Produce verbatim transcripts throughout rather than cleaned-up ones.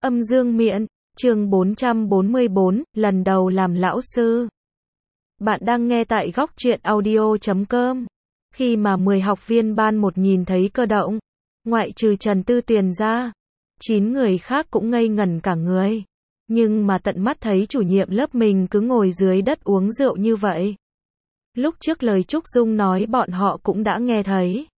Âm dương miện, chương bốn trăm bốn mươi bốn, lần đầu làm lão sư. Bạn đang nghe tại góc truyện audio chấm com. Khi mà mười học viên ban một nhìn thấy Cơ Động, ngoại trừ Trần Tư Tuyền ra, chín người khác cũng ngây ngẩn cả người. Nhưng mà tận mắt thấy chủ nhiệm lớp mình cứ ngồi dưới đất uống rượu như vậy. Lúc trước lời Trúc Dung nói bọn họ cũng đã nghe thấy.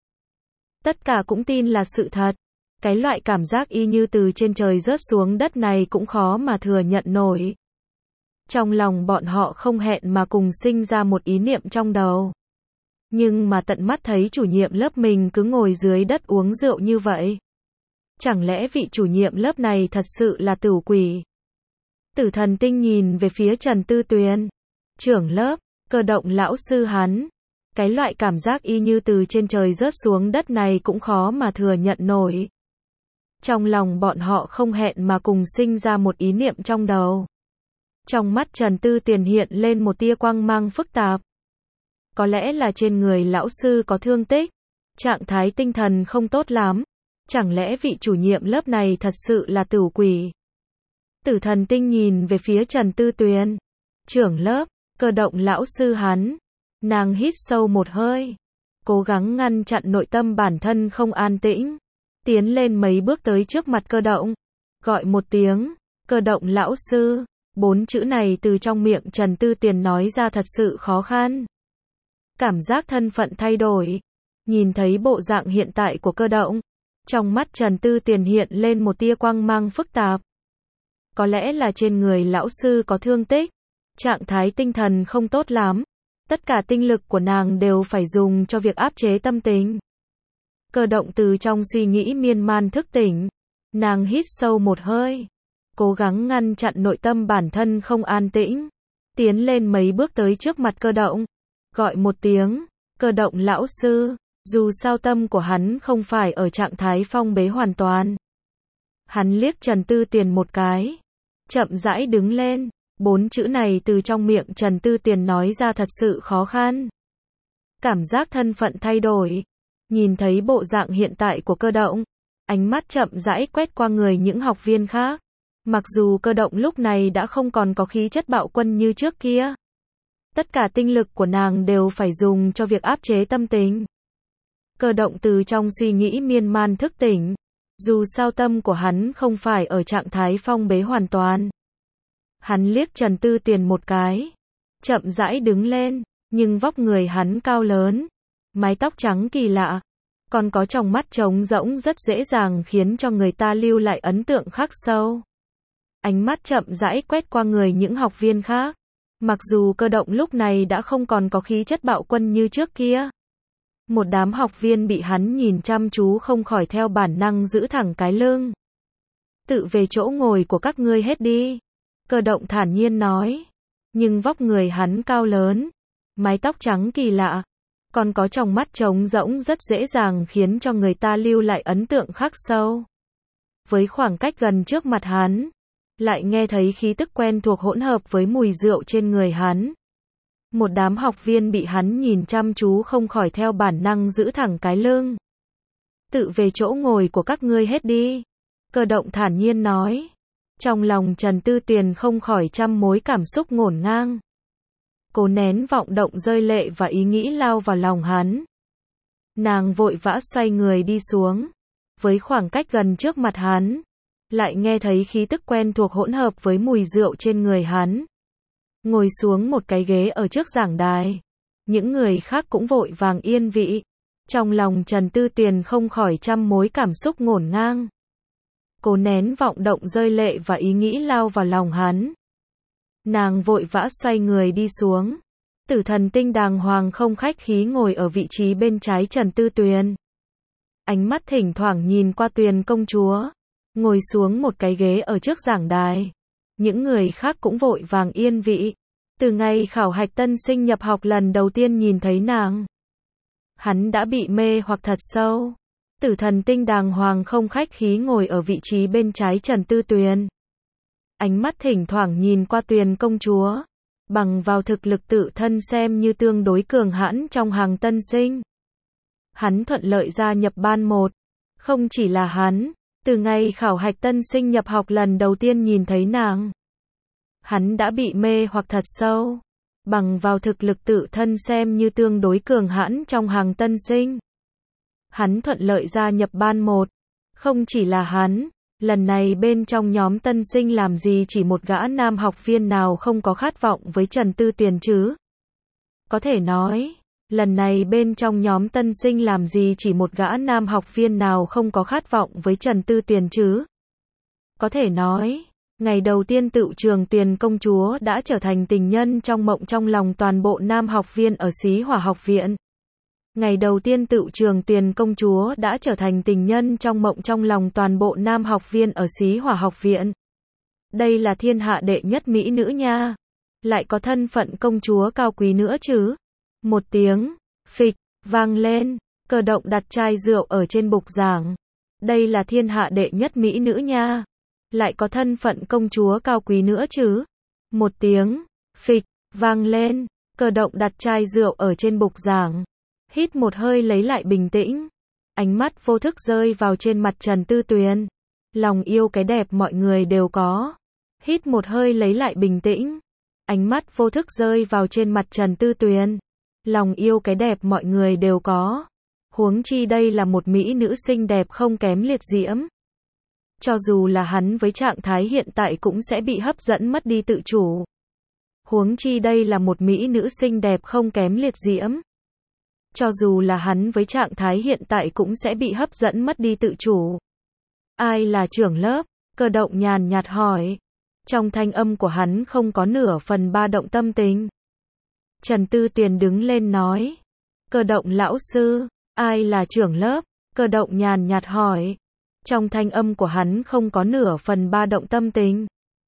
Tất cả cũng tin là sự thật. Cái loại cảm giác y như từ trên trời rớt xuống đất này cũng khó mà thừa nhận nổi. Trong lòng bọn họ không hẹn mà cùng sinh ra một ý niệm trong đầu. Nhưng mà tận mắt thấy chủ nhiệm lớp mình cứ ngồi dưới đất uống rượu như vậy. Chẳng lẽ vị chủ nhiệm lớp này thật sự là tử quỷ? Tử Thần Tinh nhìn về phía Trần Tư Tuyền, trưởng lớp, Cơ Động lão sư hắn. Cái loại cảm giác y như từ trên trời rớt xuống đất này cũng khó mà thừa nhận nổi. Trong lòng bọn họ không hẹn mà cùng sinh ra một ý niệm trong đầu. Trong mắt Trần Tư Tuyền hiện lên một tia quang mang phức tạp. Có lẽ là trên người lão sư có thương tích, trạng thái tinh thần không tốt lắm. Chẳng lẽ vị chủ nhiệm lớp này thật sự là tử quỷ? Tử Thần Tinh nhìn về phía Trần Tư Tuyền, trưởng lớp, Cơ Động lão sư hắn. Nàng hít sâu một hơi, cố gắng ngăn chặn nội tâm bản thân không an tĩnh. Tiến lên mấy bước tới trước mặt Cơ Động, gọi một tiếng, Cơ Động lão sư. Bốn chữ này từ trong miệng Trần Tư Tuyền nói ra thật sự khó khăn. Cảm giác thân phận thay đổi. Nhìn thấy bộ dạng hiện tại của Cơ Động, trong mắt Trần Tư Tuyền hiện lên một tia quang mang phức tạp. Có lẽ là trên người lão sư có thương tích, trạng thái tinh thần không tốt lắm. Tất cả tinh lực của nàng đều phải dùng cho việc áp chế tâm tình. Cơ Động từ trong suy nghĩ miên man thức tỉnh. Nàng hít sâu một hơi, cố gắng ngăn chặn nội tâm bản thân không an tĩnh. Tiến lên mấy bước tới trước mặt Cơ Động, gọi một tiếng, Cơ Động lão sư. Dù sao tâm của hắn không phải ở trạng thái phong bế hoàn toàn. Hắn liếc Trần Tư Tuyền một cái, chậm rãi đứng lên. Bốn chữ này từ trong miệng Trần Tư Tuyền nói ra thật sự khó khăn. Cảm giác thân phận thay đổi. Nhìn thấy bộ dạng hiện tại của Cơ Động, ánh mắt chậm rãi quét qua người những học viên khác. Mặc dù Cơ Động lúc này đã không còn có khí chất bạo quân như trước kia. Tất cả tinh lực của nàng đều phải dùng cho việc áp chế tâm tình. Cơ Động từ trong suy nghĩ miên man thức tỉnh. Dù sao tâm của hắn không phải ở trạng thái phong bế hoàn toàn. Hắn liếc Trần Tư Tuyền một cái, chậm rãi đứng lên, nhưng vóc người hắn cao lớn, mái tóc trắng kỳ lạ, còn có tròng mắt trống rỗng rất dễ dàng khiến cho người ta lưu lại ấn tượng khắc sâu. Ánh mắt chậm rãi quét qua người những học viên khác. Mặc dù Cơ Động lúc này đã không còn có khí chất bạo quân như trước kia. Một đám học viên bị hắn nhìn chăm chú không khỏi theo bản năng giữ thẳng cái lưng. Tự về chỗ ngồi của các ngươi hết đi. Cơ Động thản nhiên nói. Nhưng vóc người hắn cao lớn, mái tóc trắng kỳ lạ, còn có tròng mắt trống rỗng rất dễ dàng khiến cho người ta lưu lại ấn tượng khắc sâu. Với khoảng cách gần trước mặt hắn, lại nghe thấy khí tức quen thuộc hỗn hợp với mùi rượu trên người hắn. Một đám học viên bị hắn nhìn chăm chú không khỏi theo bản năng giữ thẳng cái lưng. Tự về chỗ ngồi của các ngươi hết đi. Cơ Động thản nhiên nói. Trong lòng Trần Tư Tuyền không khỏi trăm mối cảm xúc ngổn ngang. Cố nén vọng động rơi lệ và ý nghĩ lao vào lòng hắn. Nàng vội vã xoay người đi xuống. Với khoảng cách gần trước mặt hắn, lại nghe thấy khí tức quen thuộc hỗn hợp với mùi rượu trên người hắn. Ngồi xuống một cái ghế ở trước giảng đài. Những người khác cũng vội vàng yên vị. Trong lòng Trần Tư Tuyền không khỏi trăm mối cảm xúc ngổn ngang. Cố nén vọng động rơi lệ và ý nghĩ lao vào lòng hắn. Nàng vội vã xoay người đi xuống. Tử Thần Tinh đàng hoàng không khách khí ngồi ở vị trí bên trái Trần Tư Tuyền. Ánh mắt thỉnh thoảng nhìn qua Tuyền công chúa. Ngồi xuống một cái ghế ở trước giảng đài. Những người khác cũng vội vàng yên vị. Từ ngày khảo hạch tân sinh nhập học lần đầu tiên nhìn thấy nàng, hắn đã bị mê hoặc thật sâu. Tử Thần Tinh đàng hoàng không khách khí ngồi ở vị trí bên trái Trần Tư Tuyền. Ánh mắt thỉnh thoảng nhìn qua Tuyền công chúa. Bằng vào thực lực tự thân xem như tương đối cường hãn trong hàng tân sinh. Hắn thuận lợi gia nhập ban một. Không chỉ là hắn, Từ ngày khảo hạch tân sinh nhập học lần đầu tiên nhìn thấy nàng, hắn đã bị mê hoặc thật sâu. Bằng vào thực lực tự thân xem như tương đối cường hãn trong hàng tân sinh, hắn thuận lợi gia nhập ban một. Không chỉ là hắn, lần này bên trong nhóm tân sinh làm gì chỉ một gã nam học viên nào không có khát vọng với Trần Tư Tuyền chứ? Có thể nói, lần này bên trong nhóm tân sinh làm gì chỉ một gã nam học viên nào không có khát vọng với Trần Tư Tuyền chứ? Có thể nói, ngày đầu tiên Tựu Trường Tuyền công chúa đã trở thành tình nhân trong mộng trong lòng toàn bộ nam học viên ở Xí Hỏa học viện. Ngày đầu tiên Tựu Trường Tuyền công chúa đã trở thành tình nhân trong mộng trong lòng toàn bộ nam học viên ở Xí Hỏa học viện. Đây là thiên hạ đệ nhất mỹ nữ nha. Lại có thân phận công chúa cao quý nữa chứ. Một tiếng, phịch, vang lên, Cơ Động đặt chai rượu ở trên bục giảng. Đây là thiên hạ đệ nhất mỹ nữ nha. Lại có thân phận công chúa cao quý nữa chứ. Một tiếng, phịch, vang lên, Cơ Động đặt chai rượu ở trên bục giảng. Hít một hơi lấy lại bình tĩnh. Ánh mắt vô thức rơi vào trên mặt Trần Tư Tuyền. Lòng yêu cái đẹp mọi người đều có. Hít một hơi lấy lại bình tĩnh. Ánh mắt vô thức rơi vào trên mặt Trần Tư Tuyền. Lòng yêu cái đẹp mọi người đều có. Huống chi đây là một mỹ nữ xinh đẹp không kém liệt diễm. Cho dù là hắn với trạng thái hiện tại cũng sẽ bị hấp dẫn mất đi tự chủ. Huống chi đây là một mỹ nữ xinh đẹp không kém liệt diễm. Cho dù là hắn với trạng thái hiện tại cũng sẽ bị hấp dẫn mất đi tự chủ. Ai là trưởng lớp? Cơ Động nhàn nhạt hỏi. Trong thanh âm của hắn không có nửa phần ba động tâm tình. Trần Tư Tuyền đứng lên nói. Cơ Động lão sư, ai là trưởng lớp? Cơ Động nhàn nhạt hỏi. Trong thanh âm của hắn không có nửa phần ba động tâm tình.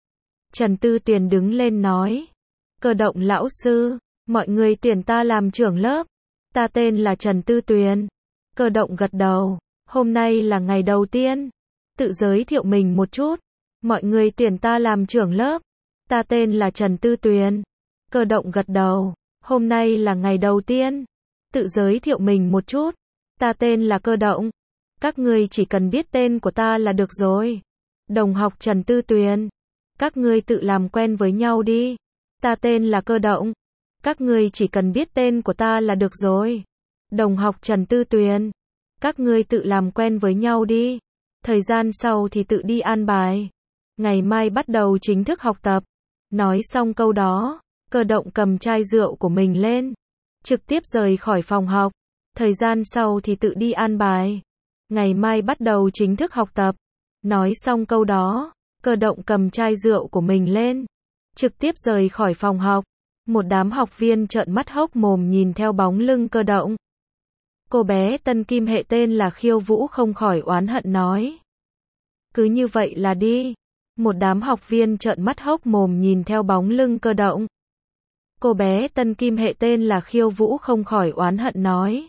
Trần Tư Tuyền đứng lên nói. Cơ Động lão sư, mọi người tuyển ta làm trưởng lớp. Ta tên là Trần Tư Tuyền. Cơ Động gật đầu. Hôm nay là ngày đầu tiên. Tự giới thiệu mình một chút. Mọi người tuyển ta làm trưởng lớp. Ta tên là Trần Tư Tuyền. Cơ Động gật đầu. Hôm nay là ngày đầu tiên. Tự giới thiệu mình một chút. Ta tên là Cơ Động. Các ngươi chỉ cần biết tên của ta là được rồi. Đồng học Trần Tư Tuyền. Các ngươi tự làm quen với nhau đi. Ta tên là Cơ Động. Các ngươi chỉ cần biết tên của ta là được rồi. Đồng học Trần Tư Tuyền. Các ngươi tự làm quen với nhau đi. Thời gian sau thì tự đi an bài. Ngày mai bắt đầu chính thức học tập. Nói xong câu đó, Cơ Động cầm chai rượu của mình lên. Trực tiếp rời khỏi phòng học. Thời gian sau thì tự đi an bài. Ngày mai bắt đầu chính thức học tập. Nói xong câu đó, Cơ Động cầm chai rượu của mình lên. Trực tiếp rời khỏi phòng học. Một đám học viên trợn mắt hốc mồm nhìn theo bóng lưng Cơ Động. Cô bé Tân Kim Hệ tên là Khiêu Vũ không khỏi oán hận nói. Cứ như vậy là đi. Một đám học viên trợn mắt hốc mồm nhìn theo bóng lưng Cơ Động. Cô bé Tân Kim Hệ tên là Khiêu Vũ không khỏi oán hận nói.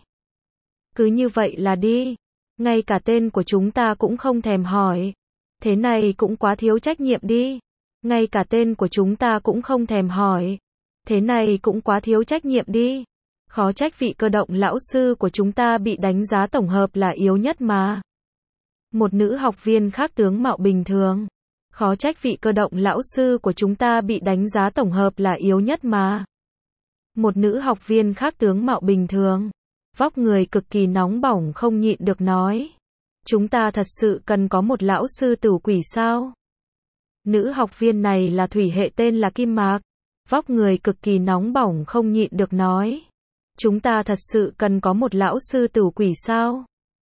Cứ như vậy là đi. Ngay cả tên của chúng ta cũng không thèm hỏi. Thế này cũng quá thiếu trách nhiệm đi. Ngay cả tên của chúng ta cũng không thèm hỏi. Thế này cũng quá thiếu trách nhiệm đi. Khó trách vị Cơ Động lão sư của chúng ta bị đánh giá tổng hợp là yếu nhất mà. Một nữ học viên khác tướng mạo bình thường. Khó trách vị Cơ Động lão sư của chúng ta bị đánh giá tổng hợp là yếu nhất mà. Một nữ học viên khác tướng mạo bình thường. Vóc người cực kỳ nóng bỏng không nhịn được nói. Chúng ta thật sự cần có một lão sư tử quỷ sao? Nữ học viên này là thủy hệ tên là Kim Mạc. Vóc người cực kỳ nóng bỏng không nhịn được nói. Chúng ta thật sự cần có một lão sư tử quỷ sao?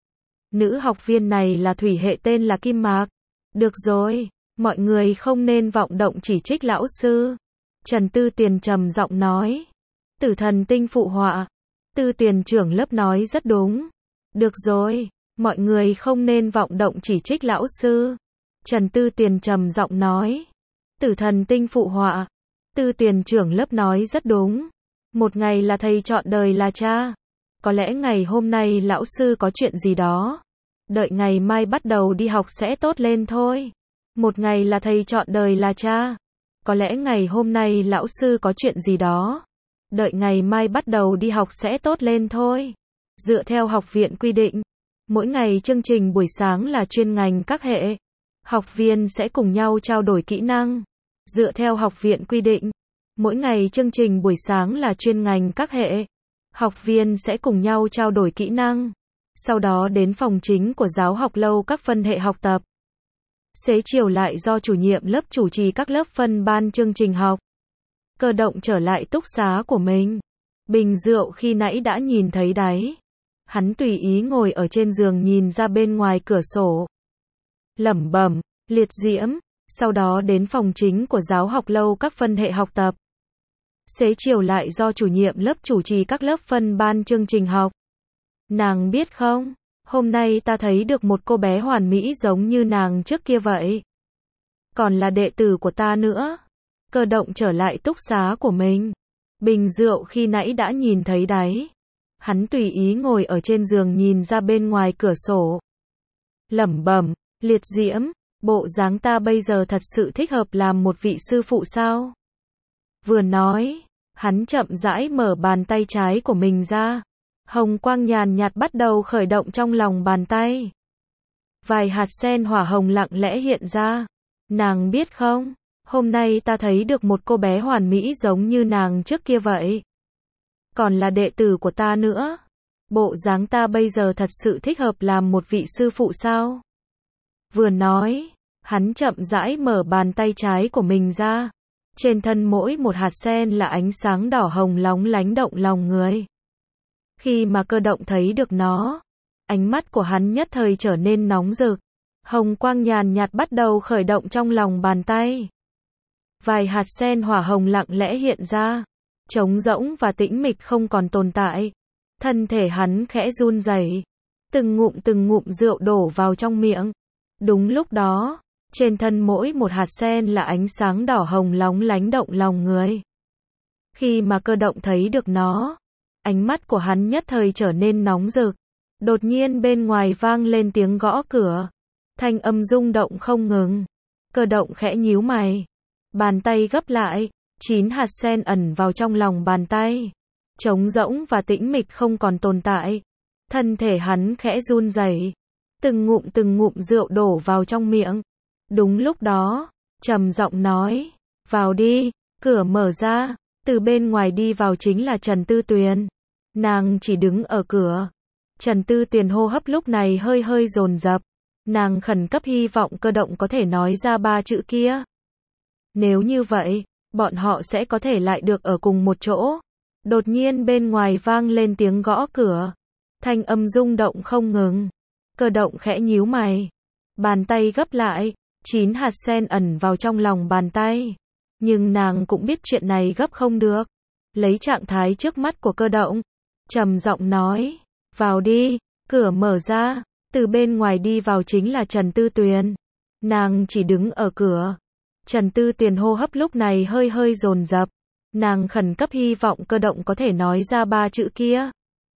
Nữ học viên này là thủy hệ tên là Kim Mạc. Được rồi, mọi người không nên vọng động chỉ trích lão sư. Trần Tư Tuyền trầm giọng nói. Tử Thần Tinh phụ họa. Tư Tuyền trưởng lớp nói rất đúng. Được rồi, mọi người không nên vọng động chỉ trích lão sư. Trần Tư Tuyền trầm giọng nói. Tử Thần Tinh phụ họa. Tư Tuyền trưởng lớp nói rất đúng. Một ngày là thầy chọn đời là cha. Có lẽ ngày hôm nay lão sư có chuyện gì đó. Đợi ngày mai bắt đầu đi học sẽ tốt lên thôi. Một ngày là thầy chọn đời là cha. Có lẽ ngày hôm nay lão sư có chuyện gì đó. Đợi ngày mai bắt đầu đi học sẽ tốt lên thôi. Dựa theo học viện quy định, Mỗi ngày chương trình buổi sáng là chuyên ngành các hệ. Học viên sẽ cùng nhau trao đổi kỹ năng. Dựa theo học viện quy định, mỗi ngày chương trình buổi sáng là chuyên ngành các hệ. Học viên sẽ cùng nhau trao đổi kỹ năng. Sau đó đến phòng chính của giáo học lâu các phân hệ học tập. Xế chiều lại do chủ nhiệm lớp chủ trì các lớp phân ban chương trình học. Cơ động trở lại túc xá của mình. Bình rượu khi nãy đã nhìn thấy đáy. Hắn tùy ý ngồi ở trên giường nhìn ra bên ngoài cửa sổ. Lẩm bẩm, liệt diễm, sau đó đến phòng chính của giáo học lâu các phân hệ học tập. Xế chiều lại do chủ nhiệm lớp chủ trì các lớp phân ban chương trình học. Nàng biết không, hôm nay ta thấy được một cô bé hoàn mỹ giống như nàng trước kia vậy. Còn là đệ tử của ta nữa. Cơ động trở lại túc xá của mình. Bình rượu khi nãy đã nhìn thấy đáy. Hắn tùy ý ngồi ở trên giường nhìn ra bên ngoài cửa sổ. Lẩm bẩm, liệt diễm, bộ dáng ta bây giờ thật sự thích hợp làm một vị sư phụ sao? Vừa nói, hắn chậm rãi mở bàn tay trái của mình ra. Hồng quang nhàn nhạt bắt đầu khởi động trong lòng bàn tay. Vài hạt sen hỏa hồng lặng lẽ hiện ra. Nàng biết không, hôm nay ta thấy được một cô bé hoàn mỹ giống như nàng trước kia vậy. Còn là đệ tử của ta nữa. Bộ dáng ta bây giờ thật sự thích hợp làm một vị sư phụ sao? Vừa nói, hắn chậm rãi mở bàn tay trái của mình ra. Trên thân mỗi một hạt sen là ánh sáng đỏ hồng lóng lánh động lòng người. Khi mà cơ động thấy được nó, ánh mắt của hắn nhất thời trở nên nóng rực. Hồng quang nhàn nhạt bắt đầu khởi động trong lòng bàn tay. Vài hạt sen hỏa hồng lặng lẽ hiện ra. Trống rỗng và tĩnh mịch không còn tồn tại. Thân thể hắn khẽ run rẩy. Từng ngụm từng ngụm rượu đổ vào trong miệng. Đúng lúc đó, trên thân mỗi một hạt sen là ánh sáng đỏ hồng lóng lánh động lòng người. Khi mà cơ động thấy được nó, ánh mắt của hắn nhất thời trở nên nóng rực. Đột nhiên bên ngoài vang lên tiếng gõ cửa. Thanh âm rung động không ngừng. Cơ động khẽ nhíu mày. Bàn tay gấp lại. Chín hạt sen ẩn vào trong lòng bàn tay. Trống rỗng và tĩnh mịch không còn tồn tại. Thân thể hắn khẽ run rẩy. Từng ngụm từng ngụm rượu đổ vào trong miệng. Đúng lúc đó, trầm giọng nói. Vào đi, cửa mở ra. Từ bên ngoài đi vào chính là Trần Tư Tuyền. Nàng chỉ đứng ở cửa. Trần Tư Tuyền hô hấp lúc này hơi hơi dồn dập. Nàng khẩn cấp hy vọng cơ động có thể nói ra ba chữ kia. Nếu như vậy, bọn họ sẽ có thể lại được ở cùng một chỗ. Đột nhiên bên ngoài vang lên tiếng gõ cửa. Thanh âm rung động không ngừng. Cơ động khẽ nhíu mày. Bàn tay gấp lại. Chín hạt sen ẩn vào trong lòng bàn tay. Nhưng nàng cũng biết chuyện này gấp không được. Lấy trạng thái trước mắt của cơ động. Trầm giọng nói. Vào đi, cửa mở ra. Từ bên ngoài đi vào chính là Trần Tư Tuyền. Nàng chỉ đứng ở cửa. Trần Tư Tuyền hô hấp lúc này hơi hơi dồn dập. Nàng khẩn cấp hy vọng cơ động có thể nói ra ba chữ kia.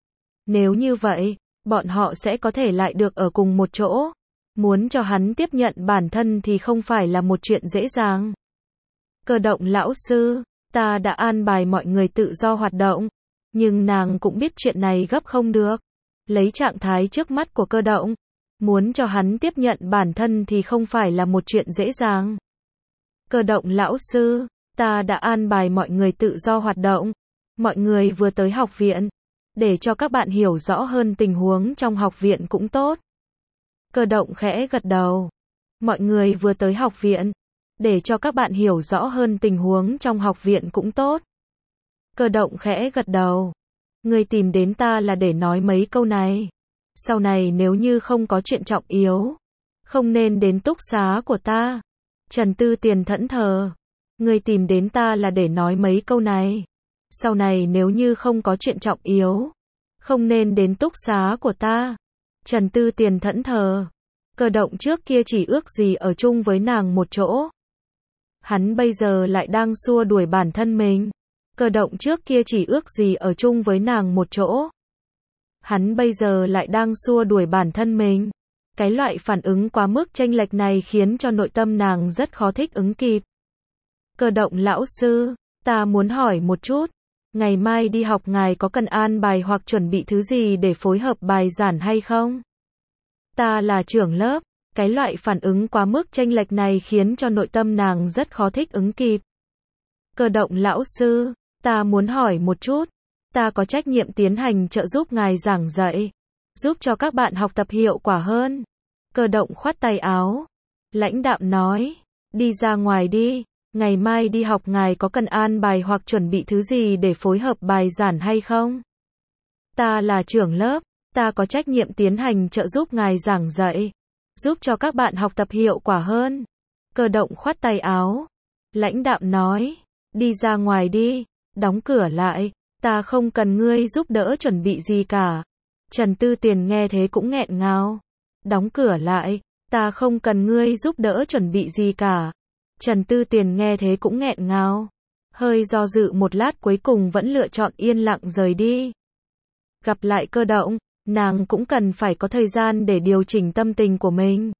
Nếu như vậy, bọn họ sẽ có thể lại được ở cùng một chỗ. Muốn cho hắn tiếp nhận bản thân thì không phải là một chuyện dễ dàng. Cơ động lão sư, ta đã an bài mọi người tự do hoạt động. Nhưng nàng cũng biết chuyện này gấp không được. Lấy trạng thái trước mắt của cơ động. Muốn cho hắn tiếp nhận bản thân thì không phải là một chuyện dễ dàng. Cơ động lão sư, ta đã an bài mọi người tự do hoạt động. Mọi người vừa tới học viện. Để cho các bạn hiểu rõ hơn tình huống trong học viện cũng tốt. Cơ động khẽ gật đầu. Mọi người vừa tới học viện. Để cho các bạn hiểu rõ hơn tình huống trong học viện cũng tốt. Cơ động khẽ gật đầu. Ngươi tìm đến ta là để nói mấy câu này. Sau này nếu như không có chuyện trọng yếu, không nên đến túc xá của ta. Trần Tư Tuyền thẫn thờ. Ngươi tìm đến ta là để nói mấy câu này. Sau này nếu như không có chuyện trọng yếu, không nên đến túc xá của ta. Trần Tư Tuyền thẫn thờ. Cơ động trước kia chỉ ước gì ở chung với nàng một chỗ. Hắn bây giờ lại đang xua đuổi bản thân mình. Cơ động trước kia chỉ ước gì ở chung với nàng một chỗ. Hắn bây giờ lại đang xua đuổi bản thân mình. Cái loại phản ứng quá mức chênh lệch này khiến cho nội tâm nàng rất khó thích ứng kịp. Cơ động lão sư, ta muốn hỏi một chút. Ngày mai đi học ngài có cần an bài hoặc chuẩn bị thứ gì để phối hợp bài giảng hay không? Ta là trưởng lớp. Cái loại phản ứng quá mức chênh lệch này khiến cho nội tâm nàng rất khó thích ứng kịp. Cơ động lão sư, ta muốn hỏi một chút. Ta có trách nhiệm tiến hành trợ giúp ngài giảng dạy, giúp cho các bạn học tập hiệu quả hơn. Cơ động khoát tay áo. Lãnh đạm nói, đi ra ngoài đi, ngày mai đi học ngài có cần an bài hoặc chuẩn bị thứ gì để phối hợp bài giảng hay không? Ta là trưởng lớp, ta có trách nhiệm tiến hành trợ giúp ngài giảng dạy, giúp cho các bạn học tập hiệu quả hơn. Cơ động khoát tay áo. Lãnh đạm nói, đi ra ngoài đi, đóng cửa lại, ta không cần ngươi giúp đỡ chuẩn bị gì cả. Trần Tư Tiền nghe thế cũng nghẹn ngào. Đóng cửa lại, ta không cần ngươi giúp đỡ chuẩn bị gì cả. Trần Tư Tiền nghe thế cũng nghẹn ngào. Hơi do dự một lát cuối cùng vẫn lựa chọn yên lặng rời đi. Gặp lại Cơ động, nàng cũng cần phải có thời gian để điều chỉnh tâm tình của mình.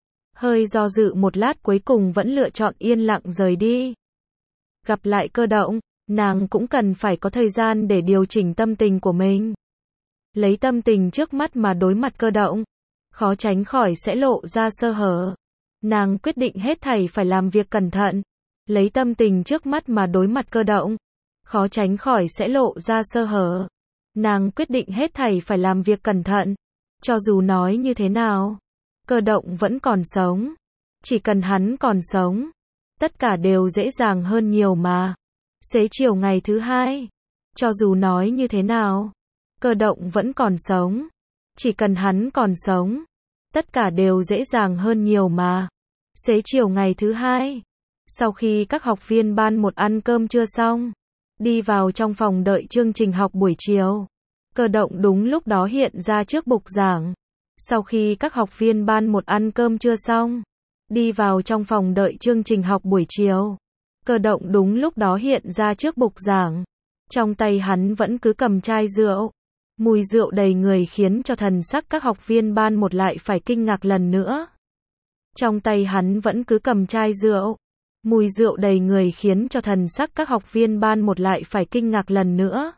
Hơi do dự một lát cuối cùng vẫn lựa chọn yên lặng rời đi. Gặp lại Cơ động, nàng cũng cần phải có thời gian để điều chỉnh tâm tình của mình. Lấy tâm tình trước mắt mà đối mặt Cơ động, khó tránh khỏi sẽ lộ ra sơ hở. Nàng quyết định hết thảy phải làm việc cẩn thận. Lấy tâm tình trước mắt mà đối mặt Cơ động, khó tránh khỏi sẽ lộ ra sơ hở. Nàng quyết định hết thảy phải làm việc cẩn thận. Cho dù nói như thế nào, Cơ động vẫn còn sống. Chỉ cần hắn còn sống, tất cả đều dễ dàng hơn nhiều mà. Xế chiều ngày thứ hai, cho dù nói như thế nào, Cơ động vẫn còn sống. Chỉ cần hắn còn sống, tất cả đều dễ dàng hơn nhiều mà. Xế chiều ngày thứ hai, sau khi các học viên ban một ăn cơm trưa xong, đi vào trong phòng đợi chương trình học buổi chiều. Cơ động đúng lúc đó hiện ra trước bục giảng. Sau khi các học viên ban một ăn cơm trưa xong, đi vào trong phòng đợi chương trình học buổi chiều. Cơ động đúng lúc đó hiện ra trước bục giảng. Trong tay hắn vẫn cứ cầm chai rượu. Mùi rượu đầy người khiến cho thần sắc các học viên ban một lại phải kinh ngạc lần nữa. Trong tay hắn vẫn cứ cầm chai rượu. Mùi rượu đầy người khiến cho thần sắc các học viên ban một lại phải kinh ngạc lần nữa.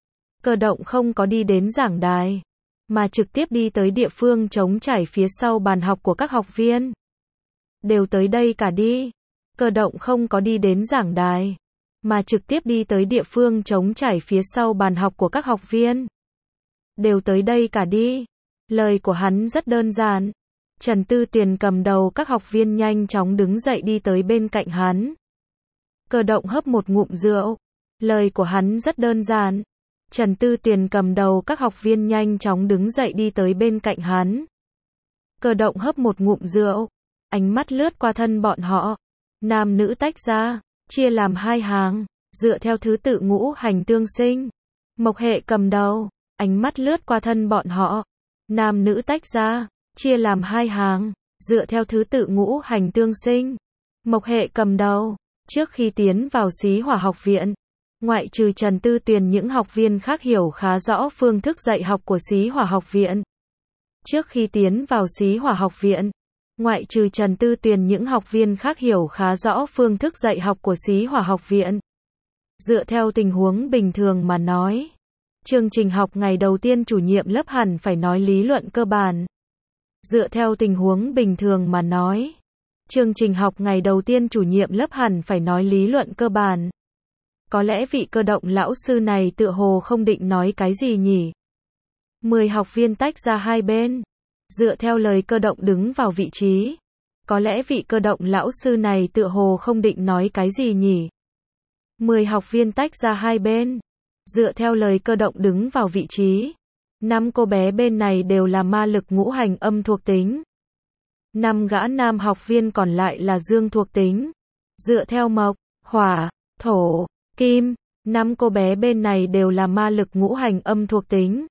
Cơ động không có đi đến giảng đài, mà trực tiếp đi tới địa phương trống trải phía sau bàn học của các học viên. Đều tới đây cả đi. Cơ động không có đi đến giảng đài, mà trực tiếp đi tới địa phương trống trải phía sau bàn học của các học viên. Đều tới đây cả đi. Lời của hắn rất đơn giản. Trần Tư Tiền cầm đầu các học viên nhanh chóng đứng dậy đi tới bên cạnh hắn. Cơ động hớp một ngụm rượu. Lời của hắn rất đơn giản. Trần Tư Tiền cầm đầu các học viên nhanh chóng đứng dậy đi tới bên cạnh hắn. Cơ động hớp một ngụm rượu. Ánh mắt lướt qua thân bọn họ. Nam nữ tách ra, chia làm hai hàng, dựa theo thứ tự ngũ hành tương sinh. Mộc hệ cầm đầu. Ánh mắt lướt qua thân bọn họ. Nam nữ tách ra, chia làm hai hàng, dựa theo thứ tự ngũ hành tương sinh. Mộc hệ cầm đầu. Trước khi tiến vào Xí Hỏa học viện, ngoại trừ Trần Tư Tiền, những học viên khác hiểu khá rõ phương thức dạy học của Xí Hỏa học viện. Trước khi tiến vào Xí Hỏa học viện, ngoại trừ Trần Tư Tiền, những học viên khác hiểu khá rõ phương thức dạy học của Xí Hỏa học viện. Dựa theo tình huống bình thường mà nói, chương trình học ngày đầu tiên chủ nhiệm lớp hẳn phải nói lý luận cơ bản. Dựa theo tình huống bình thường mà nói, chương trình học ngày đầu tiên chủ nhiệm lớp hẳn phải nói lý luận cơ bản. Có lẽ vị Cơ động lão sư này tựa hồ không định nói cái gì nhỉ? Mười học viên tách ra hai bên. Dựa theo lời Cơ động đứng vào vị trí. Có lẽ vị Cơ động lão sư này tựa hồ không định nói cái gì nhỉ? Mười học viên tách ra hai bên. Dựa theo lời Cơ động đứng vào vị trí. Năm cô bé bên này đều là ma lực ngũ hành âm thuộc tính. Năm gã nam học viên còn lại là dương thuộc tính. Dựa theo mộc, hỏa, thổ, kim. Năm cô bé bên này đều là ma lực ngũ hành âm thuộc tính.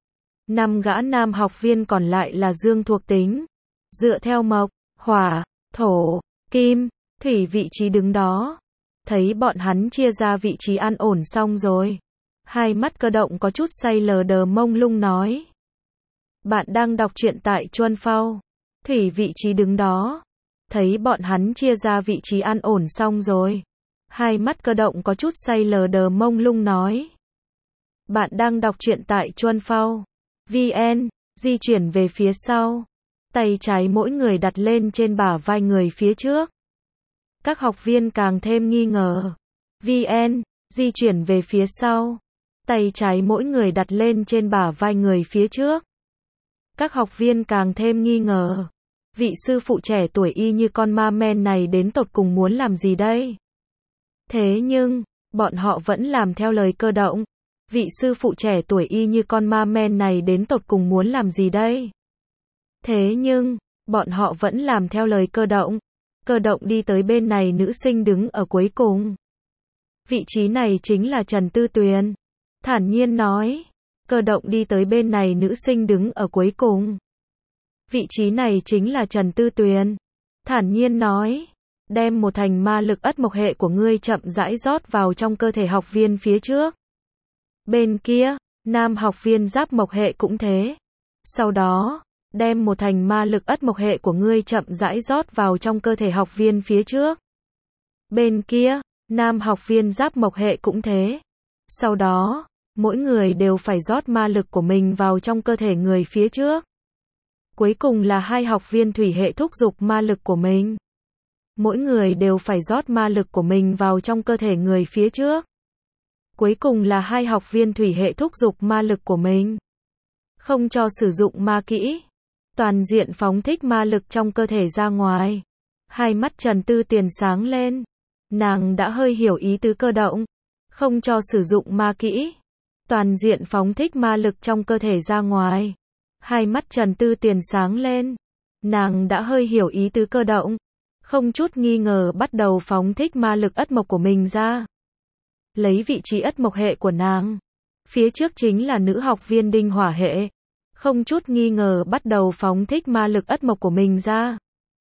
Năm gã nam học viên còn lại là dương thuộc tính. Dựa theo mộc, hỏa, thổ, kim, thủy vị trí đứng đó. Thấy bọn hắn chia ra vị trí an ổn xong rồi. Hai mắt Cơ động có chút say lờ đờ mông lung nói. Bạn đang đọc truyện tại Chuan Phao. Thủy vị trí đứng đó. Thấy bọn hắn chia ra vị trí an ổn xong rồi. Hai mắt Cơ động có chút say lờ đờ mông lung nói. Bạn đang đọc truyện tại Chuan Phao. vê en, di chuyển về phía sau. Tay trái mỗi người đặt lên trên bả vai người phía trước. Các học viên càng thêm nghi ngờ. vê en, di chuyển về phía sau. Tay trái mỗi người đặt lên trên bả vai người phía trước. Các học viên càng thêm nghi ngờ. Vị sư phụ trẻ tuổi y như con ma men này đến tột cùng muốn làm gì đây? Thế nhưng, bọn họ vẫn làm theo lời Cơ Động. Vị sư phụ trẻ tuổi y như con ma men này đến tột cùng muốn làm gì đây? Thế nhưng, bọn họ vẫn làm theo lời Cơ Động. Cơ Động đi tới bên này, nữ sinh đứng ở cuối cùng. Vị trí này chính là Trần Tư Tuyền. Thản nhiên nói. Cơ Động đi tới bên này, nữ sinh đứng ở cuối cùng. Vị trí này chính là Trần Tư Tuyền. Thản nhiên nói. Đem một thành ma lực ất mộc hệ của ngươi chậm rãi rót vào trong cơ thể học viên phía trước. Bên kia, nam học viên giáp mộc hệ cũng thế. Sau đó, đem một thành ma lực ất mộc hệ của ngươi chậm rãi rót vào trong cơ thể học viên phía trước. Bên kia, nam học viên giáp mộc hệ cũng thế. Sau đó, mỗi người đều phải rót ma lực của mình vào trong cơ thể người phía trước. Cuối cùng là hai học viên thủy hệ thúc giục ma lực của mình. Mỗi người đều phải rót ma lực của mình vào trong cơ thể người phía trước. Cuối cùng là hai học viên thủy hệ thúc giục ma lực của mình. Không cho sử dụng ma kỹ. Toàn diện phóng thích ma lực trong cơ thể ra ngoài. Hai mắt Trần Tư Tuyền sáng lên. Nàng đã hơi hiểu ý tứ Cơ Động. Không cho sử dụng ma kỹ. Toàn diện phóng thích ma lực trong cơ thể ra ngoài. Hai mắt Trần Tư Tuyền sáng lên. Nàng đã hơi hiểu ý tứ Cơ Động. Không chút nghi ngờ bắt đầu phóng thích ma lực ất mộc của mình ra. Lấy vị trí ất mộc hệ của nàng. Phía trước chính là nữ học viên đinh hỏa hệ. Không chút nghi ngờ bắt đầu phóng thích ma lực ất mộc của mình ra.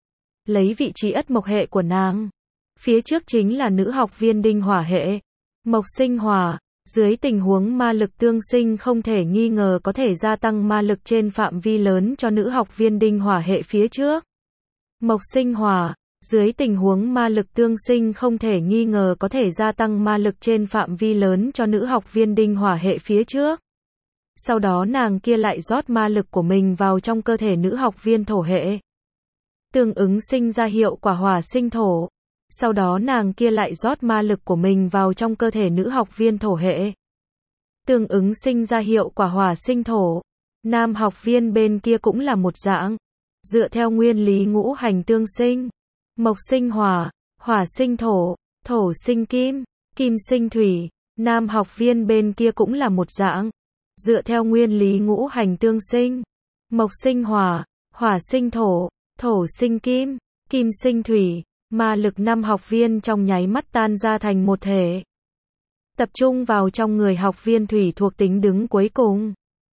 Lấy vị trí ất mộc hệ của nàng. Phía trước chính là nữ học viên đinh hỏa hệ. Mộc sinh hỏa. Dưới tình huống ma lực tương sinh không thể nghi ngờ có thể gia tăng ma lực trên phạm vi lớn cho nữ học viên đinh hỏa hệ phía trước. Mộc sinh hỏa. Dưới tình huống ma lực tương sinh không thể nghi ngờ có thể gia tăng ma lực trên phạm vi lớn cho nữ học viên đinh hỏa hệ phía trước. Sau đó nàng kia lại rót ma lực của mình vào trong cơ thể nữ học viên thổ hệ. Tương ứng sinh ra hiệu quả hỏa sinh thổ. Sau đó nàng kia lại rót ma lực của mình vào trong cơ thể nữ học viên thổ hệ. Tương ứng sinh ra hiệu quả hỏa sinh thổ. Nam học viên bên kia cũng là một dạng. Dựa theo nguyên lý ngũ hành tương sinh. Mộc sinh hỏa, hỏa sinh thổ, thổ sinh kim, kim sinh thủy. Nam học viên bên kia cũng là một dạng. Dựa theo nguyên lý ngũ hành tương sinh. Mộc sinh hỏa, hỏa sinh thổ, thổ sinh kim, kim sinh thủy. Ma lực năm học viên trong nháy mắt tan ra thành một thể. Tập trung vào trong người học viên thủy thuộc tính đứng cuối cùng.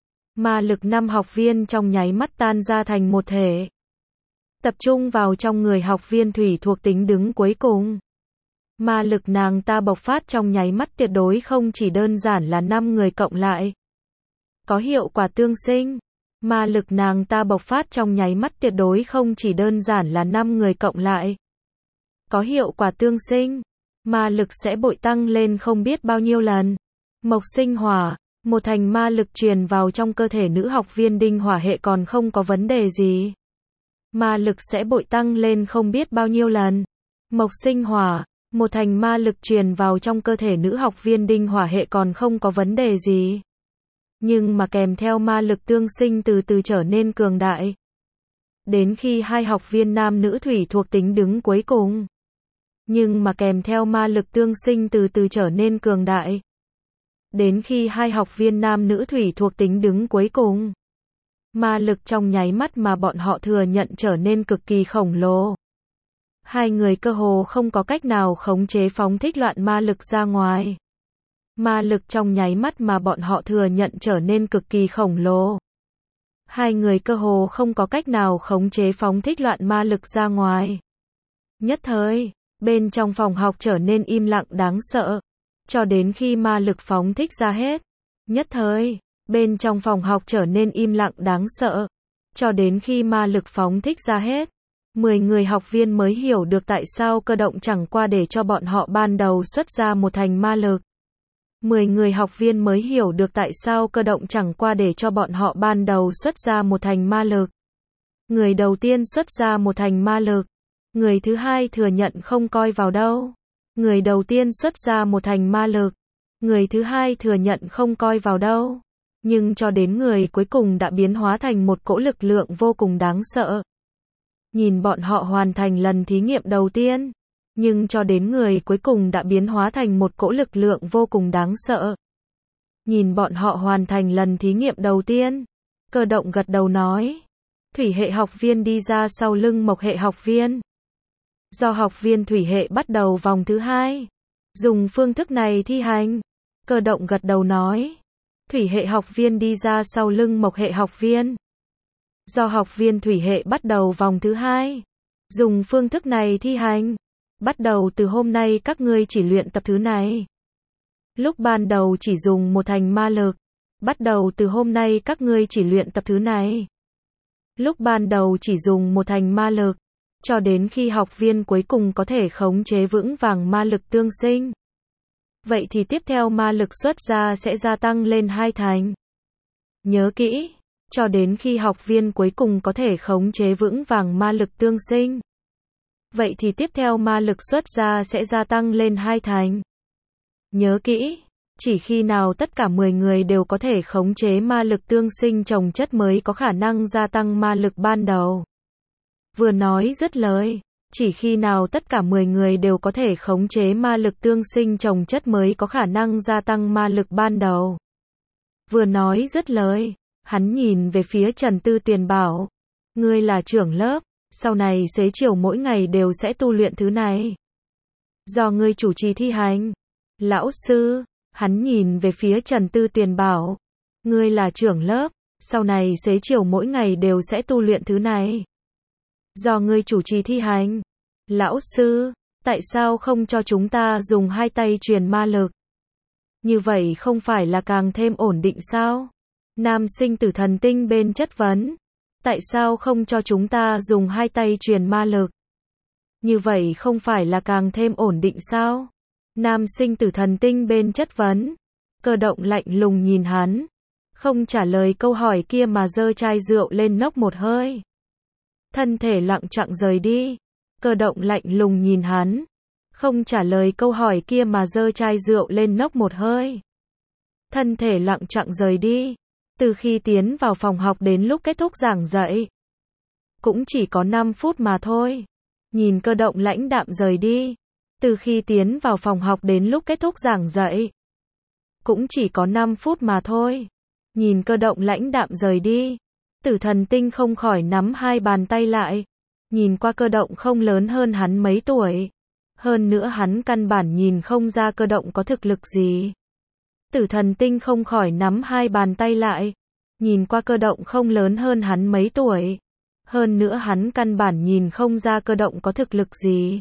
Ma lực năm học viên trong nháy mắt tan ra thành một thể. Tập trung vào trong người học viên thủy thuộc tính đứng cuối cùng. Ma lực nàng ta bộc phát trong nháy mắt tuyệt đối không chỉ đơn giản là năm người cộng lại. Có hiệu quả tương sinh. Ma lực nàng ta bộc phát trong nháy mắt tuyệt đối không chỉ đơn giản là năm người cộng lại. Có hiệu quả tương sinh. Ma lực sẽ bội tăng lên không biết bao nhiêu lần. Mộc sinh hỏa. Một thành ma lực truyền vào trong cơ thể nữ học viên đinh hỏa hệ còn không có vấn đề gì. Ma lực sẽ bội tăng lên không biết bao nhiêu lần. Mộc sinh hỏa. Một thành ma lực truyền vào trong cơ thể nữ học viên đinh hỏa hệ còn không có vấn đề gì. Nhưng mà kèm theo ma lực tương sinh từ từ trở nên cường đại. Đến khi hai học viên nam nữ thủy thuộc tính đứng cuối cùng. Nhưng mà kèm theo ma lực tương sinh từ từ trở nên cường đại. Đến khi hai học viên nam nữ thủy thuộc tính đứng cuối cùng. Ma lực trong nháy mắt mà bọn họ thừa nhận trở nên cực kỳ khổng lồ. Hai người cơ hồ không có cách nào khống chế phóng thích loạn ma lực ra ngoài. Ma lực trong nháy mắt mà bọn họ thừa nhận trở nên cực kỳ khổng lồ. Hai người cơ hồ không có cách nào khống chế phóng thích loạn ma lực ra ngoài. Nhất thời, bên trong phòng học trở nên im lặng đáng sợ. Cho đến khi ma lực phóng thích ra hết. Nhất thời, bên trong phòng học trở nên im lặng đáng sợ. Cho đến khi ma lực phóng thích ra hết. Mười người học viên mới hiểu được tại sao Cơ Động chẳng qua để cho bọn họ ban đầu xuất ra một thành ma lực. Mười người học viên mới hiểu được tại sao Cơ Động chẳng qua để cho bọn họ ban đầu xuất ra một thành ma lực. Người đầu tiên xuất ra một thành ma lực. Người thứ hai thừa nhận không coi vào đâu. Người đầu tiên xuất ra một thành ma lực. Người thứ hai thừa nhận không coi vào đâu. Nhưng cho đến người cuối cùng đã biến hóa thành một cỗ lực lượng vô cùng đáng sợ. Nhìn bọn họ hoàn thành lần thí nghiệm đầu tiên. Nhưng cho đến người cuối cùng đã biến hóa thành một cỗ lực lượng vô cùng đáng sợ. Nhìn bọn họ hoàn thành lần thí nghiệm đầu tiên. Cơ động gật đầu nói. Thủy hệ học viên đi ra sau lưng mộc hệ học viên. Do học viên thủy hệ bắt đầu vòng thứ hai. Dùng phương thức này thi hành. Cơ động gật đầu nói. Thủy hệ học viên đi ra sau lưng mộc hệ học viên. Do học viên thủy hệ bắt đầu vòng thứ hai. Dùng phương thức này thi hành. Bắt đầu từ hôm nay các ngươi chỉ luyện tập thứ này. Lúc ban đầu chỉ dùng một thành ma lực. Bắt đầu từ hôm nay các ngươi chỉ luyện tập thứ này. Lúc ban đầu chỉ dùng một thành ma lực. Cho đến khi học viên cuối cùng có thể khống chế vững vàng ma lực tương sinh. Vậy thì tiếp theo ma lực xuất ra sẽ gia tăng lên hai thành. Nhớ kỹ, cho đến khi học viên cuối cùng có thể khống chế vững vàng ma lực tương sinh. Vậy thì tiếp theo ma lực xuất ra sẽ gia tăng lên hai thành. Nhớ kỹ, chỉ khi nào tất cả mười người đều có thể khống chế ma lực tương sinh chồng chất mới có khả năng gia tăng ma lực ban đầu. Vừa nói dứt lời, chỉ khi nào tất cả mười người đều có thể khống chế ma lực tương sinh chồng chất mới có khả năng gia tăng ma lực ban đầu. Vừa nói dứt lời, hắn nhìn về phía Trần Tư Tuyền bảo, ngươi là trưởng lớp, sau này xế chiều mỗi ngày đều sẽ tu luyện thứ này. Do ngươi chủ trì thi hành. Lão sư, hắn nhìn về phía Trần Tư Tuyền bảo, ngươi là trưởng lớp, sau này xế chiều mỗi ngày đều sẽ tu luyện thứ này. Do ngươi chủ trì thi hành. Lão sư, tại sao không cho chúng ta dùng hai tay truyền ma lực? Như vậy không phải là càng thêm ổn định sao? Nam sinh tử thần tinh bên chất vấn. Tại sao không cho chúng ta dùng hai tay truyền ma lực? Như vậy không phải là càng thêm ổn định sao? Nam sinh tử thần tinh bên chất vấn. Cơ động lạnh lùng nhìn hắn. Không trả lời câu hỏi kia mà giơ chai rượu lên nốc một hơi. Thân thể lặng chặng rời đi. Cơ động lạnh lùng nhìn hắn. Không trả lời câu hỏi kia mà giơ chai rượu lên nốc một hơi. Thân thể lặng chặng rời đi. Từ khi tiến vào phòng học đến lúc kết thúc giảng dạy. Cũng chỉ có năm phút mà thôi. Nhìn cơ động lãnh đạm rời đi. Từ khi tiến vào phòng học đến lúc kết thúc giảng dạy. Cũng chỉ có năm phút mà thôi. Nhìn cơ động lãnh đạm rời đi. Tử thần tinh không khỏi nắm hai bàn tay lại. Nhìn qua cơ động không lớn hơn hắn mấy tuổi. Hơn nữa hắn căn bản nhìn không ra cơ động có thực lực gì. Tử thần tinh không khỏi nắm hai bàn tay lại. Nhìn qua cơ động không lớn hơn hắn mấy tuổi. Hơn nữa hắn căn bản nhìn không ra cơ động có thực lực gì.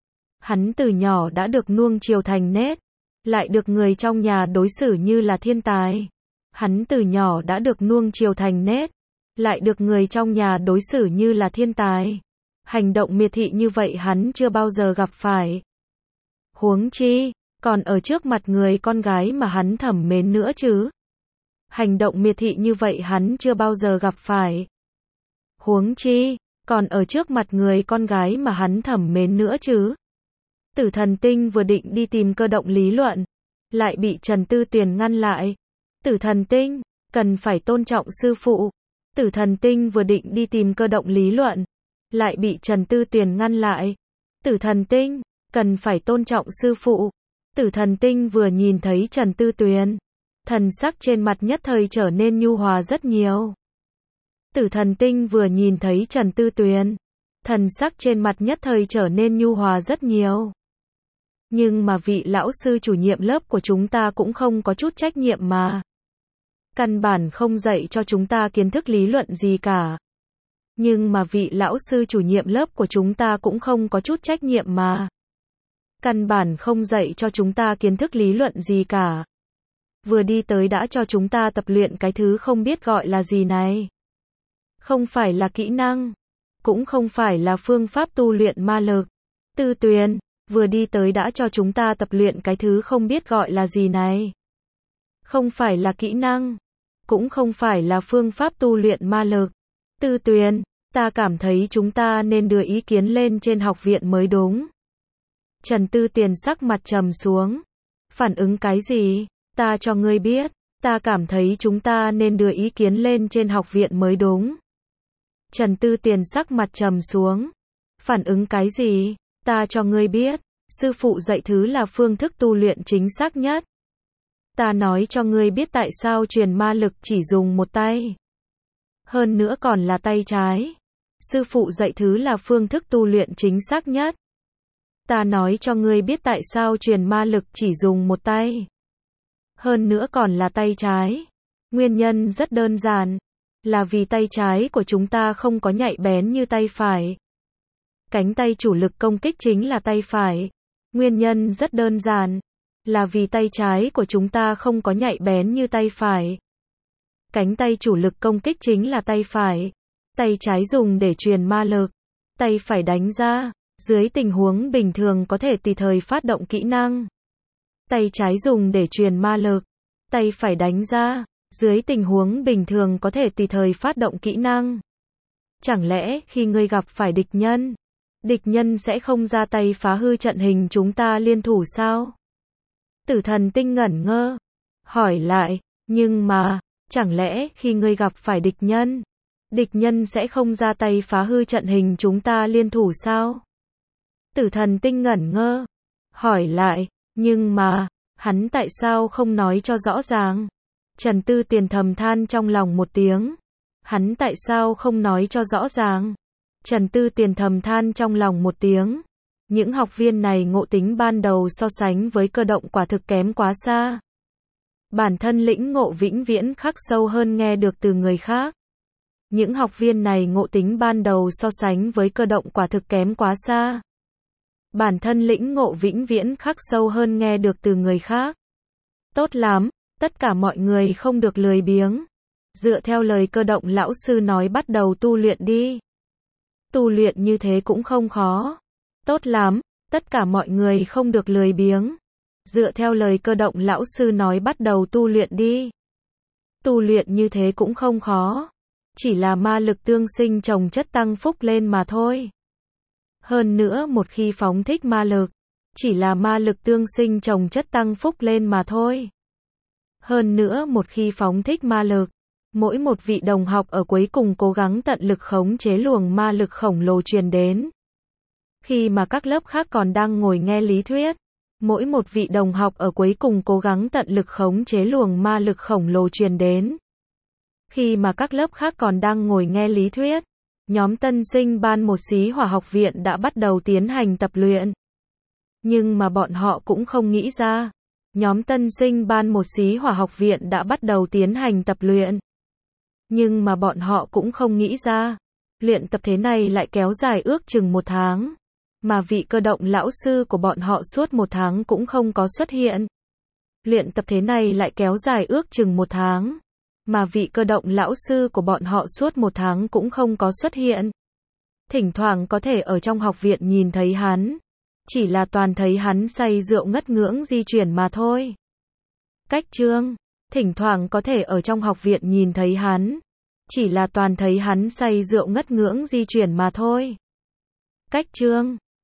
Hắn từ nhỏ đã được nuông chiều thành nết. Lại được người trong nhà đối xử như là thiên tài. Hắn từ nhỏ đã được nuông chiều thành nết. Lại được người trong nhà đối xử như là thiên tài. Hành động miệt thị như vậy hắn chưa bao giờ gặp phải. Huống chi, còn ở trước mặt người con gái mà hắn thẩm mến nữa chứ. Hành động miệt thị như vậy hắn chưa bao giờ gặp phải. Huống chi, còn ở trước mặt người con gái mà hắn thẩm mến nữa chứ. Tử thần tinh vừa định đi tìm cơ động lý luận. Lại bị Trần Tư Tuyền ngăn lại. Tử thần tinh, cần phải tôn trọng sư phụ. Tử thần tinh vừa định đi tìm cơ động lý luận. Lại bị Trần Tư Tuyền ngăn lại. Tử thần tinh, cần phải tôn trọng sư phụ. Tử thần tinh vừa nhìn thấy Trần Tư Tuyền. Thần sắc trên mặt nhất thời trở nên nhu hòa rất nhiều. Tử thần tinh vừa nhìn thấy Trần Tư Tuyền. Thần sắc trên mặt nhất thời trở nên nhu hòa rất nhiều. Nhưng mà vị lão sư chủ nhiệm lớp của chúng ta cũng không có chút trách nhiệm mà. Căn bản không dạy cho chúng ta kiến thức lý luận gì cả. Nhưng mà vị lão sư chủ nhiệm lớp của chúng ta cũng không có chút trách nhiệm mà. Căn bản không dạy cho chúng ta kiến thức lý luận gì cả. Vừa đi tới đã cho chúng ta tập luyện cái thứ không biết gọi là gì này. Không phải là kỹ năng. Cũng không phải là phương pháp tu luyện ma lực. Tư Tuyền, vừa đi tới đã cho chúng ta tập luyện cái thứ không biết gọi là gì này. Không phải là kỹ năng. Cũng không phải là phương pháp tu luyện ma lực. Tư Tuyền, Ta cảm thấy chúng ta nên đưa ý kiến lên trên học viện mới đúng. Trần Tư Tiền sắc mặt trầm xuống. Phản ứng cái gì? Ta cho ngươi biết. Ta cảm thấy chúng ta nên đưa ý kiến lên trên học viện mới đúng. Trần Tư Tiền sắc mặt trầm xuống. Phản ứng cái gì? Ta cho ngươi biết. Sư phụ dạy thứ là phương thức tu luyện chính xác nhất. Ta nói cho ngươi biết tại sao truyền ma lực chỉ dùng một tay. Hơn nữa còn là tay trái. Sư phụ dạy thứ là phương thức tu luyện chính xác nhất. Ta nói cho ngươi biết tại sao truyền ma lực chỉ dùng một tay. Hơn nữa còn là tay trái. Nguyên nhân rất đơn giản. Là vì tay trái của chúng ta không có nhạy bén như tay phải. Cánh tay chủ lực công kích chính là tay phải. Nguyên nhân rất đơn giản. Là vì tay trái của chúng ta không có nhạy bén như tay phải. Cánh tay chủ lực công kích chính là tay phải. Tay trái dùng để truyền ma lực. Tay phải đánh ra. Dưới tình huống bình thường có thể tùy thời phát động kỹ năng. Tay trái dùng để truyền ma lực. Tay phải đánh ra. Dưới tình huống bình thường có thể tùy thời phát động kỹ năng. Chẳng lẽ khi ngươi gặp phải địch nhân, địch nhân sẽ không ra tay phá hư trận hình chúng ta liên thủ sao? Tử Thần Tinh ngẩn ngơ. Hỏi lại, nhưng mà, chẳng lẽ khi ngươi gặp phải địch nhân, địch nhân sẽ không ra tay phá hư trận hình chúng ta liên thủ sao? Tử Thần Tinh ngẩn ngơ. Hỏi lại, nhưng mà, hắn tại sao không nói cho rõ ràng? Trần Tư Tiền thầm than trong lòng một tiếng. Hắn tại sao không nói cho rõ ràng? Trần Tư Tiền thầm than trong lòng một tiếng. Những học viên này ngộ tính ban đầu so sánh với cơ động quả thực kém quá xa. Bản thân lĩnh ngộ vĩnh viễn khắc sâu hơn nghe được từ người khác. Những học viên này ngộ tính ban đầu so sánh với cơ động quả thực kém quá xa. Bản thân lĩnh ngộ vĩnh viễn khắc sâu hơn nghe được từ người khác. Tốt lắm, tất cả mọi người không được lười biếng. Dựa theo lời cơ động lão sư nói bắt đầu tu luyện đi. Tu luyện như thế cũng không khó. Tốt lắm, tất cả mọi người không được lười biếng. Dựa theo lời cơ động lão sư nói bắt đầu tu luyện đi. Tu luyện như thế cũng không khó. Chỉ là ma lực tương sinh chồng chất tăng phúc lên mà thôi. Hơn nữa một khi phóng thích ma lực, chỉ là ma lực tương sinh chồng chất tăng phúc lên mà thôi. Hơn nữa một khi phóng thích ma lực, mỗi một vị đồng học ở cuối cùng cố gắng tận lực khống chế luồng ma lực khổng lồ truyền đến. Khi mà các lớp khác còn đang ngồi nghe lý thuyết, mỗi một vị đồng học ở cuối cùng cố gắng tận lực khống chế luồng ma lực khổng lồ truyền đến. Khi mà các lớp khác còn đang ngồi nghe lý thuyết, nhóm tân sinh ban một xí hỏa học viện đã bắt đầu tiến hành tập luyện. Nhưng mà bọn họ cũng không nghĩ ra, nhóm tân sinh ban một xí hỏa học viện đã bắt đầu tiến hành tập luyện. Nhưng mà bọn họ cũng không nghĩ ra, luyện tập thế này lại kéo dài ước chừng một tháng. Mà vị cơ động lão sư của bọn họ suốt một tháng cũng không có xuất hiện. Luyện tập thế này lại kéo dài ước chừng một tháng. Mà vị cơ động lão sư của bọn họ suốt một tháng cũng không có xuất hiện. Thỉnh thoảng có thể ở trong học viện nhìn thấy hắn. Chỉ là toàn thấy hắn say rượu ngất ngưỡng di chuyển mà thôi. Cách chương. Thỉnh thoảng có thể ở trong học viện nhìn thấy hắn. Chỉ là toàn thấy hắn say rượu ngất ngưỡng di chuyển mà thôi. Cách chương.